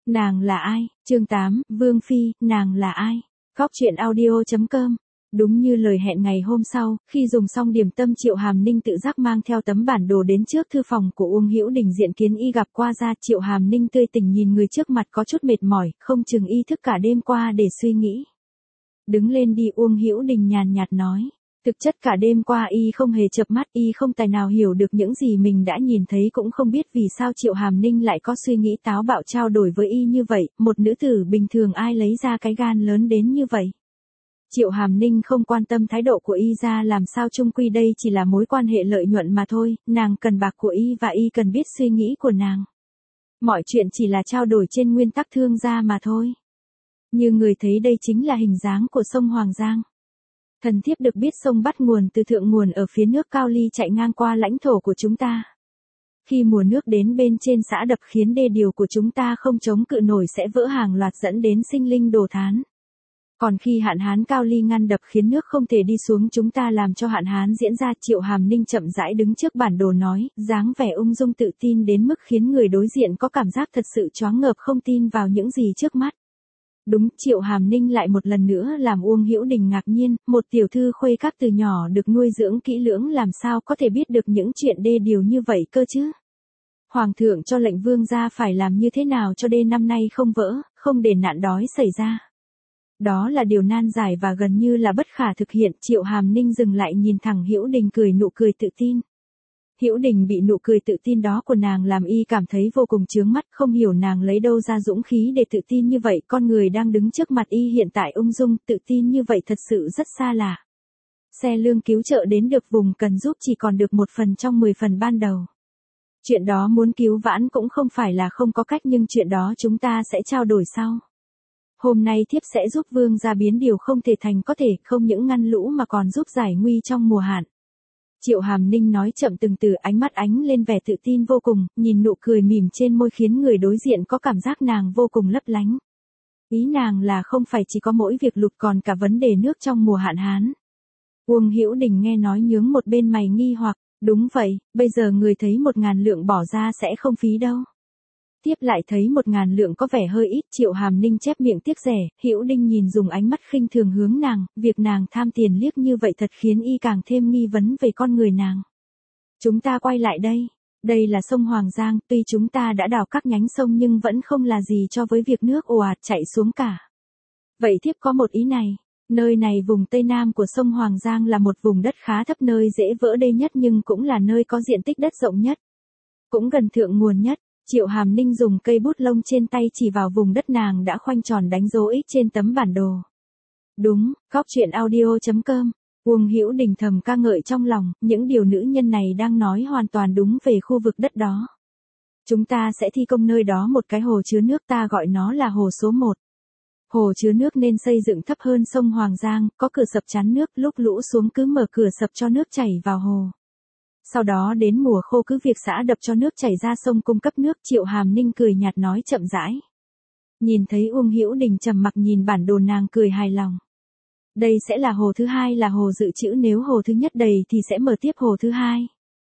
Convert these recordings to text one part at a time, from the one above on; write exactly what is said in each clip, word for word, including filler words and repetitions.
Nàng là ai? Chương tám, Vương Phi, nàng là ai? Góc truyện audio chấm com. Đúng như lời hẹn ngày hôm sau, khi dùng xong điểm tâm Triệu Hàm Ninh tự giác mang theo tấm bản đồ đến trước thư phòng của Uông Hữu Đình diện kiến y gặp qua ra. Triệu Hàm Ninh tươi tỉnh nhìn người trước mặt có chút mệt mỏi, không chừng y thức cả đêm qua để suy nghĩ. Đứng lên đi, Uông Hữu Đình nhàn nhạt nói. Thực chất cả đêm qua y không hề chợp mắt, y không tài nào hiểu được những gì mình đã nhìn thấy, cũng không biết vì sao Triệu Hàm Ninh lại có suy nghĩ táo bạo trao đổi với y như vậy, một nữ tử bình thường ai lấy ra cái gan lớn đến như vậy. Triệu Hàm Ninh không quan tâm thái độ của y ra làm sao, chung quy đây chỉ là mối quan hệ lợi nhuận mà thôi, nàng cần bạc của y và y cần biết suy nghĩ của nàng. Mọi chuyện chỉ là trao đổi trên nguyên tắc thương gia mà thôi. Như người thấy đây chính là hình dáng của sông Hoàng Giang. Thần thiếp được biết sông bắt nguồn từ thượng nguồn ở phía nước Cao Ly chạy ngang qua lãnh thổ của chúng ta. Khi mùa nước đến bên trên xã đập khiến đê điều của chúng ta không chống cự nổi sẽ vỡ hàng loạt dẫn đến sinh linh đồ thán. Còn khi hạn hán Cao Ly ngăn đập khiến nước không thể đi xuống chúng ta làm cho hạn hán diễn ra. Triệu Hàm Ninh chậm rãi đứng trước bản đồ nói, dáng vẻ ung dung tự tin đến mức khiến người đối diện có cảm giác thật sự choáng ngợp, không tin vào những gì trước mắt. Đúng, Triệu Hàm Ninh lại một lần nữa làm Uông Hữu Đình ngạc nhiên, một tiểu thư khuê các từ nhỏ được nuôi dưỡng kỹ lưỡng làm sao có thể biết được những chuyện đê điều như vậy cơ chứ? Hoàng thượng cho lệnh vương gia phải làm như thế nào cho đê năm nay không vỡ, không để nạn đói xảy ra. Đó là điều nan giải và gần như là bất khả thực hiện. Triệu Hàm Ninh dừng lại nhìn thẳng Hữu Đình, cười nụ cười tự tin. Hữu Đình bị nụ cười tự tin đó của nàng làm y cảm thấy vô cùng chướng mắt, không hiểu nàng lấy đâu ra dũng khí để tự tin như vậy. Con người đang đứng trước mặt y hiện tại ung dung, tự tin như vậy thật sự rất xa lạ. Xe lương cứu trợ đến được vùng cần giúp chỉ còn được một phần trong mười phần ban đầu. Chuyện đó muốn cứu vãn cũng không phải là không có cách, nhưng chuyện đó chúng ta sẽ trao đổi sau. Hôm nay thiếp sẽ giúp vương gia biến điều không thể thành có thể, không những ngăn lũ mà còn giúp giải nguy trong mùa hạn. Triệu Hàm Ninh nói chậm từng từ, ánh mắt ánh lên vẻ tự tin vô cùng, nhìn nụ cười mỉm trên môi khiến người đối diện có cảm giác nàng vô cùng lấp lánh. Ý nàng là không phải chỉ có mỗi việc lụt còn cả vấn đề nước trong mùa hạn hán. Uông Hữu Đình nghe nói nhướng một bên mày nghi hoặc, đúng vậy, bây giờ người thấy một ngàn lượng bỏ ra sẽ không phí đâu. Tiếp lại thấy một ngàn lượng có vẻ hơi ít. Triệu Hàm Ninh chép miệng tiếc rẻ. Hữu Đình nhìn dùng ánh mắt khinh thường hướng nàng, việc nàng tham tiền liếc như vậy thật khiến y càng thêm nghi vấn về con người nàng. Chúng ta quay lại đây, đây là sông Hoàng Giang, tuy chúng ta đã đào các nhánh sông nhưng vẫn không là gì cho với việc nước ồ ạt chảy xuống cả. Vậy thiếp có một ý này, nơi này vùng tây nam của sông Hoàng Giang là một vùng đất khá thấp, nơi dễ vỡ đê nhất nhưng cũng là nơi có diện tích đất rộng nhất, cũng gần thượng nguồn nhất. Triệu Hàm Ninh dùng cây bút lông trên tay chỉ vào vùng đất nàng đã khoanh tròn đánh dấu X trên tấm bản đồ. Đúng, góc truyện audio chấm com. Uông Hữu Đình thầm ca ngợi trong lòng, những điều nữ nhân này đang nói hoàn toàn đúng về khu vực đất đó. Chúng ta sẽ thi công nơi đó một cái hồ chứa nước, ta gọi nó là hồ số một. Hồ chứa nước nên xây dựng thấp hơn sông Hoàng Giang, có cửa sập chắn nước, lúc lũ xuống cứ mở cửa sập cho nước chảy vào hồ. Sau đó đến mùa khô cứ việc xã đập cho nước chảy ra sông cung cấp nước. Triệu Hàm Ninh cười nhạt nói chậm rãi. Nhìn thấy Uông Hữu Đình trầm mặc nhìn bản đồ nàng cười hài lòng. Đây sẽ là hồ thứ hai, là hồ dự trữ, nếu hồ thứ nhất đầy thì sẽ mở tiếp hồ thứ hai.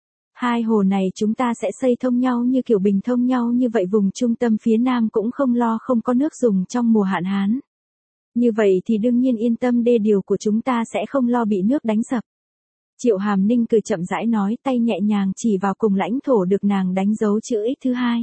Hai hồ này chúng ta sẽ xây thông nhau như kiểu bình thông nhau, như vậy vùng trung tâm phía nam cũng không lo không có nước dùng trong mùa hạn hán. Như vậy thì đương nhiên yên tâm, đê điều của chúng ta sẽ không lo bị nước đánh sập. Triệu Hàm Ninh cười chậm rãi nói, tay nhẹ nhàng chỉ vào cùng lãnh thổ được nàng đánh dấu chữ X thứ hai.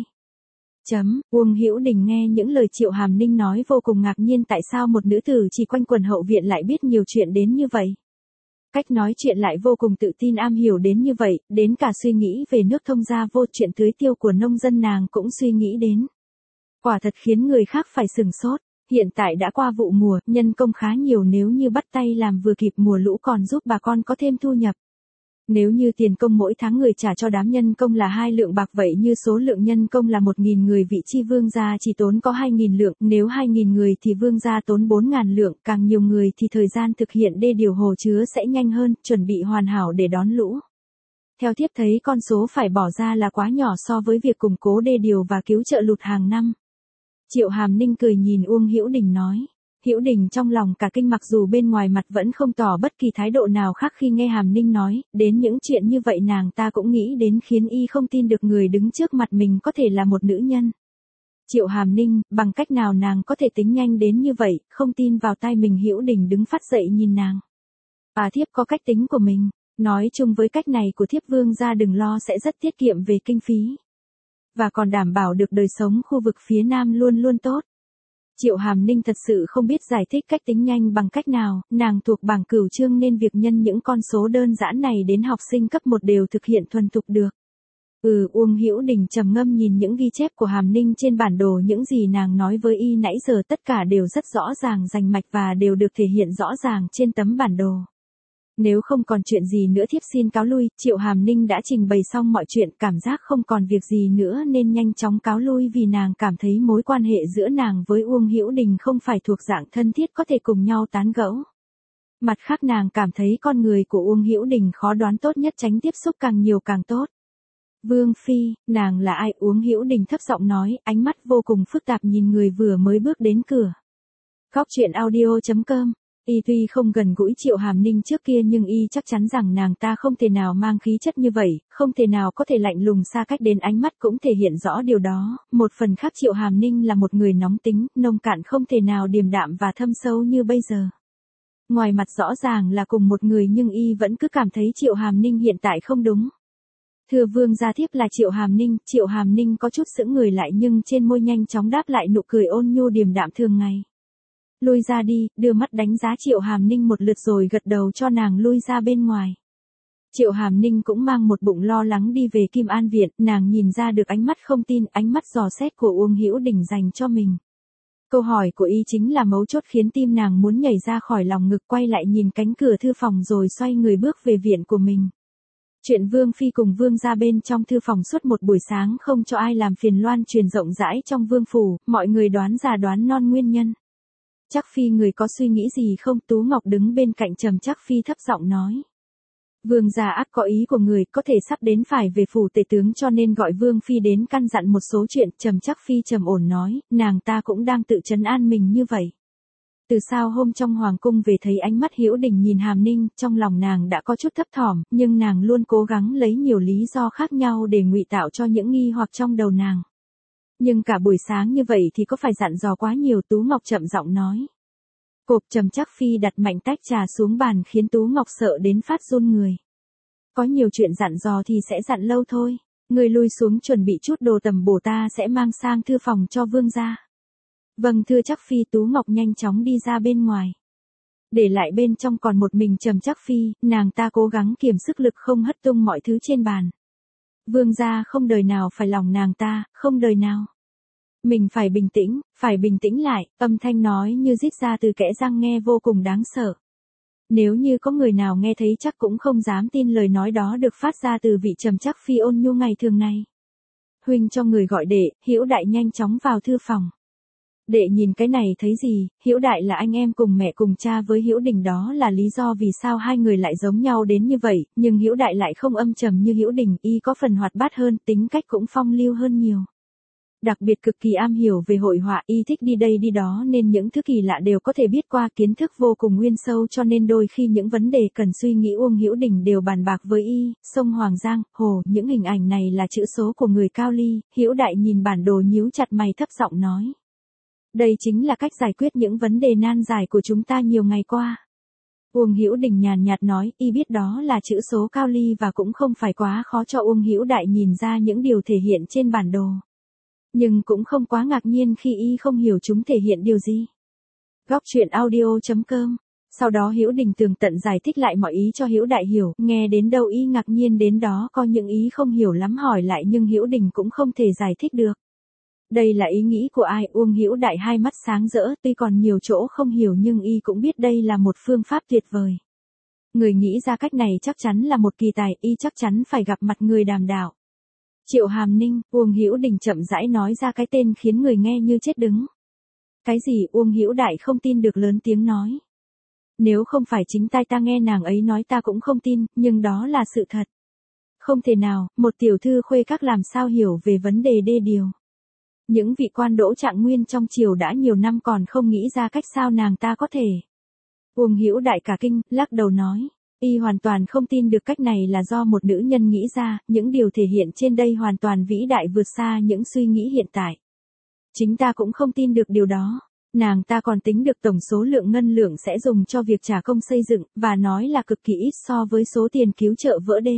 Chấm, Uông Hữu Đình nghe những lời Triệu Hàm Ninh nói vô cùng ngạc nhiên, tại sao một nữ tử chỉ quanh quần hậu viện lại biết nhiều chuyện đến như vậy. Cách nói chuyện lại vô cùng tự tin, am hiểu đến như vậy, đến cả suy nghĩ về nước thông gia vô, chuyện tưới tiêu của nông dân nàng cũng suy nghĩ đến. Quả thật khiến người khác phải sửng sốt. Hiện tại đã qua vụ mùa, nhân công khá nhiều, nếu như bắt tay làm vừa kịp mùa lũ còn giúp bà con có thêm thu nhập. Nếu như tiền công mỗi tháng người trả cho đám nhân công là hai lượng bạc, vậy như số lượng nhân công là một nghìn người, vị chi vương gia chỉ tốn có hai nghìn lượng, nếu hai nghìn người thì vương gia tốn bốn nghìn lượng, càng nhiều người thì thời gian thực hiện đê điều hồ chứa sẽ nhanh hơn, chuẩn bị hoàn hảo để đón lũ. Theo thiếp thấy con số phải bỏ ra là quá nhỏ so với việc củng cố đê điều và cứu trợ lụt hàng năm. Triệu Hàm Ninh cười nhìn Uông Hữu Đình nói. Hữu Đình trong lòng cả kinh, mặc dù bên ngoài mặt vẫn không tỏ bất kỳ thái độ nào khác khi nghe Hàm Ninh nói, đến những chuyện như vậy nàng ta cũng nghĩ đến, khiến y không tin được người đứng trước mặt mình có thể là một nữ nhân. Triệu Hàm Ninh, bằng cách nào nàng có thể tính nhanh đến như vậy, không tin vào tai mình. Hữu Đình đứng phát dậy nhìn nàng. À, thiếp có cách tính của mình, nói chung với cách này của thiếp vương gia đừng lo sẽ rất tiết kiệm về kinh phí. Và còn đảm bảo được đời sống khu vực phía Nam luôn luôn tốt. Triệu Hàm Ninh thật sự không biết giải thích cách tính nhanh bằng cách nào, nàng thuộc bảng cửu chương nên việc nhân những con số đơn giản này đến học sinh cấp một đều thực hiện thuần thục được. Ừ, Uông Hữu Đình trầm ngâm nhìn những ghi chép của Hàm Ninh trên bản đồ, những gì nàng nói với y nãy giờ tất cả đều rất rõ ràng rành mạch và đều được thể hiện rõ ràng trên tấm bản đồ. Nếu không còn chuyện gì nữa thiếp xin cáo lui. Triệu Hàm Ninh đã trình bày xong mọi chuyện, cảm giác không còn việc gì nữa nên nhanh chóng cáo lui vì nàng cảm thấy mối quan hệ giữa nàng với Uông Hữu Đình không phải thuộc dạng thân thiết có thể cùng nhau tán gẫu. Mặt khác nàng cảm thấy con người của Uông Hữu Đình khó đoán, tốt nhất tránh tiếp xúc càng nhiều càng tốt. Vương Phi, nàng là ai? Uông Hữu Đình thấp giọng nói, ánh mắt vô cùng phức tạp nhìn người vừa mới bước đến cửa. Góc truyện audio chấm com. Y tuy không gần gũi Triệu Hàm Ninh trước kia nhưng y chắc chắn rằng nàng ta không thể nào mang khí chất như vậy, không thể nào có thể lạnh lùng xa cách đến, ánh mắt cũng thể hiện rõ điều đó. Một phần khác Triệu Hàm Ninh là một người nóng tính, nông cạn, không thể nào điềm đạm và thâm sâu như bây giờ. Ngoài mặt rõ ràng là cùng một người nhưng y vẫn cứ cảm thấy Triệu Hàm Ninh hiện tại không đúng. Thưa vương gia, thiếp là Triệu Hàm Ninh. Triệu Hàm Ninh có chút sững người lại nhưng trên môi nhanh chóng đáp lại nụ cười ôn nhu điềm đạm thường ngày. Lui ra đi, đưa mắt đánh giá Triệu Hàm Ninh một lượt rồi gật đầu cho nàng lui ra bên ngoài. Triệu Hàm Ninh cũng mang một bụng lo lắng đi về Kim An Viện, nàng nhìn ra được ánh mắt không tin, ánh mắt dò xét của Uông Hữu Đình dành cho mình. Câu hỏi của y chính là mấu chốt khiến tim nàng muốn nhảy ra khỏi lòng ngực, quay lại nhìn cánh cửa thư phòng rồi xoay người bước về viện của mình. Chuyện Vương Phi cùng Vương gia bên trong thư phòng suốt một buổi sáng không cho ai làm phiền loan truyền rộng rãi trong vương phủ, mọi người đoán già đoán non nguyên nhân. Chắc Phi người có suy nghĩ gì không? Tú Ngọc đứng bên cạnh Trầm Chắc Phi thấp giọng nói. Vương gia ắt có ý của người, có thể sắp đến phải về phủ tể tướng cho nên gọi Vương Phi đến căn dặn một số chuyện. Trầm Chắc Phi trầm ổn nói, nàng ta cũng đang tự trấn an mình như vậy. Từ sao hôm trong hoàng cung về thấy ánh mắt Hữu Đình nhìn Hàm Ninh, trong lòng nàng đã có chút thấp thỏm, nhưng nàng luôn cố gắng lấy nhiều lý do khác nhau để ngụy tạo cho những nghi hoặc trong đầu nàng. Nhưng cả buổi sáng như vậy thì có phải dặn dò quá nhiều? Tú Ngọc chậm giọng nói. Cộp. Trầm Chắc Phi đặt mạnh tách trà xuống bàn khiến Tú Ngọc sợ đến phát run người. Có nhiều chuyện dặn dò thì sẽ dặn lâu thôi. Người lui xuống chuẩn bị chút đồ tầm bổ, ta sẽ mang sang thư phòng cho vương gia. Vâng thưa Chắc Phi. Tú Ngọc nhanh chóng đi ra bên ngoài. Để lại bên trong còn một mình Trầm Chắc Phi, nàng ta cố gắng kiềm sức lực không hất tung mọi thứ trên bàn. Vương gia không đời nào phải lòng nàng ta, không đời nào. Mình phải bình tĩnh, phải bình tĩnh lại, âm thanh nói như rít ra từ kẽ răng nghe vô cùng đáng sợ. Nếu như có người nào nghe thấy chắc cũng không dám tin lời nói đó được phát ra từ vị Trầm Chắc Phi ôn nhu ngày thường này. Huynh cho người gọi đệ. Hữu Đại nhanh chóng vào thư phòng. Đệ nhìn cái này thấy gì? Hữu Đại là anh em cùng mẹ cùng cha với Hữu Đình, đó là lý do vì sao hai người lại giống nhau đến như vậy, nhưng Hữu Đại lại không âm trầm như Hữu Đình, y có phần hoạt bát hơn, tính cách cũng phong lưu hơn nhiều. Đặc biệt cực kỳ am hiểu về hội họa, y thích đi đây đi đó nên những thứ kỳ lạ đều có thể biết qua, kiến thức vô cùng nguyên sâu cho nên đôi khi những vấn đề cần suy nghĩ Uông Hữu Đình đều bàn bạc với y. Sông Hoàng Giang, hồ, những hình ảnh này là chữ số của người Cao Ly. Hữu Đại nhìn bản đồ nhíu chặt mày thấp giọng nói. Đây chính là cách giải quyết những vấn đề nan giải của chúng ta nhiều ngày qua. Uông Hữu Đình nhàn nhạt nói, y biết đó là chữ số Cao Ly và cũng không phải quá khó cho Uông Hữu Đại nhìn ra những điều thể hiện trên bản đồ. Nhưng cũng không quá ngạc nhiên khi y không hiểu chúng thể hiện điều gì. Góc truyện audio chấm com. Sau đó Hữu Đình tường tận giải thích lại mọi ý cho Hữu Đại hiểu, nghe đến đâu y ngạc nhiên đến đó, có những ý không hiểu lắm hỏi lại nhưng Hữu Đình cũng không thể giải thích được. Đây là ý nghĩ của ai? Uông Hữu Đại hai mắt sáng rỡ, tuy còn nhiều chỗ không hiểu nhưng y cũng biết đây là một phương pháp tuyệt vời. Người nghĩ ra cách này chắc chắn là một kỳ tài, y chắc chắn phải gặp mặt người đàm đạo. Triệu Hàm Ninh. Uông Hữu Đình chậm rãi nói ra cái tên khiến người nghe như chết đứng. Cái gì? Uông Hữu Đại không tin được lớn tiếng nói. Nếu không phải chính tai ta nghe nàng ấy nói ta cũng không tin, nhưng đó là sự thật. Không thể nào, một tiểu thư khuê các làm sao hiểu về vấn đề đê điều. Những vị quan đỗ trạng nguyên trong triều đã nhiều năm còn không nghĩ ra cách sao nàng ta có thể. Uông Hữu Đại cả kinh, lắc đầu nói. Y hoàn toàn không tin được cách này là do một nữ nhân nghĩ ra, những điều thể hiện trên đây hoàn toàn vĩ đại vượt xa những suy nghĩ hiện tại. Chính ta cũng không tin được điều đó. Nàng ta còn tính được tổng số lượng ngân lượng sẽ dùng cho việc trả công xây dựng, và nói là cực kỳ ít so với số tiền cứu trợ vỡ đê.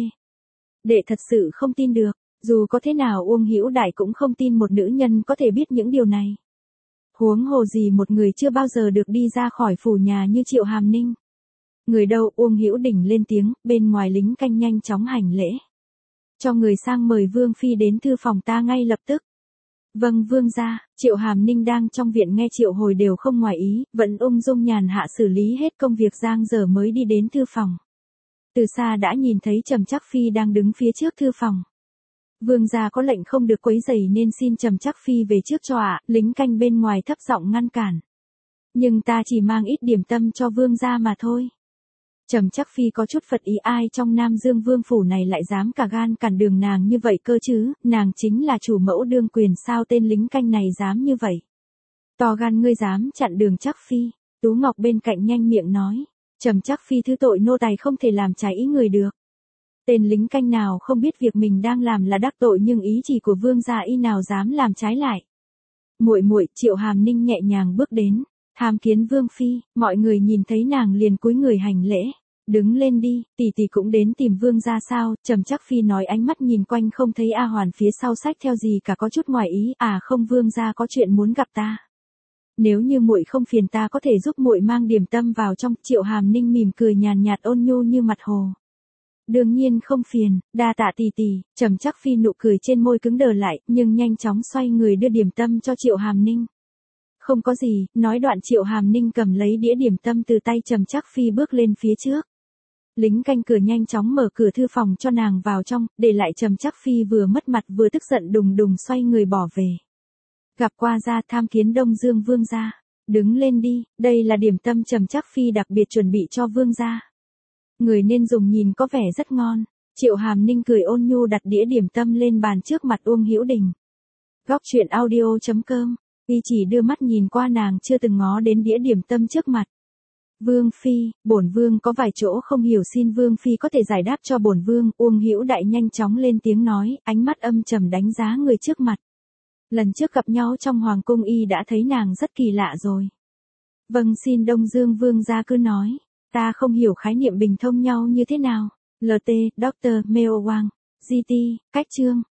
Đệ thật sự không tin được, dù có thế nào Uông Hữu Đại cũng không tin một nữ nhân có thể biết những điều này. Huống hồ gì một người chưa bao giờ được đi ra khỏi phủ nhà như Triệu Hàm Ninh. Người đâu? Uông Hữu Đình lên tiếng, bên ngoài lính canh nhanh chóng hành lễ. Cho người sang mời Vương Phi đến thư phòng ta ngay lập tức. Vâng vương gia. Triệu Hàm Ninh đang trong viện nghe triệu hồi đều không ngoài ý, vẫn ung dung nhàn hạ xử lý hết công việc giang dở mới đi đến thư phòng. Từ xa đã nhìn thấy Trầm Trắc Phi đang đứng phía trước thư phòng. Vương gia có lệnh không được quấy rầy nên xin Trầm Trắc Phi về trước cho ạ, lính canh bên ngoài thấp giọng ngăn cản. Nhưng ta chỉ mang ít điểm tâm cho vương gia mà thôi. Trầm Trắc Phi có chút phật ý, ai trong Nam Dương Vương phủ này lại dám cả gan cản đường nàng như vậy cơ chứ, nàng chính là chủ mẫu đương quyền, sao tên lính canh này dám như vậy. To gan ngươi dám chặn đường Trắc Phi. Tú Ngọc bên cạnh nhanh miệng nói, Trầm Trắc Phi thứ tội nô tài không thể làm trái ý người được. Tên lính canh nào không biết việc mình đang làm là đắc tội, nhưng ý chỉ của vương gia y nào dám làm trái lại. Muội muội. Triệu Hàm Ninh nhẹ nhàng bước đến, tham kiến Vương Phi. Mọi người nhìn thấy nàng liền cúi người hành lễ. Đứng lên đi, tỷ tỷ cũng đến tìm vương gia sao? Trầm Trắc Phi nói, ánh mắt nhìn quanh không thấy A Hoàn phía sau sách theo gì cả, có chút ngoài ý. À không, vương gia có chuyện muốn gặp ta. Nếu như muội không phiền ta có thể giúp muội mang điểm tâm vào trong. Triệu Hàm Ninh mỉm cười nhàn nhạt ôn nhu như mặt hồ. Đương nhiên không phiền, đa tạ tỷ tỷ. Trầm Trắc Phi nụ cười trên môi cứng đờ lại, nhưng nhanh chóng xoay người đưa điểm tâm cho Triệu Hàm Ninh. Không có gì, nói đoạn Triệu Hàm Ninh cầm lấy đĩa điểm tâm từ tay Trầm Trắc Phi bước lên phía trước. Lính canh cửa nhanh chóng mở cửa thư phòng cho nàng vào trong, để lại Trầm Trắc Phi vừa mất mặt vừa tức giận đùng đùng xoay người bỏ về. Gặp qua gia, tham kiến Đông Dương vương gia. Đứng lên đi, đây là điểm tâm Trầm Trắc Phi đặc biệt chuẩn bị cho vương gia. Người nên dùng, nhìn có vẻ rất ngon. Triệu Hàm Ninh cười ôn nhu đặt đĩa điểm tâm lên bàn trước mặt Uông Hữu Đình. Góc truyện audio chấm com. Y chỉ đưa mắt nhìn qua, nàng chưa từng ngó đến đĩa điểm tâm trước mặt. Vương Phi, bổn vương có vài chỗ không hiểu, xin Vương Phi có thể giải đáp cho bổn vương. Uông Hữu Đại nhanh chóng lên tiếng nói, ánh mắt âm trầm đánh giá người trước mặt. Lần trước gặp nhau trong Hoàng cung y đã thấy nàng rất kỳ lạ rồi. Vâng, xin Đông Dương vương gia cứ nói. Ta không hiểu khái niệm bình thông nhau như thế nào. lờ tê, Doctor Meo Wang, giê tê, cách chương.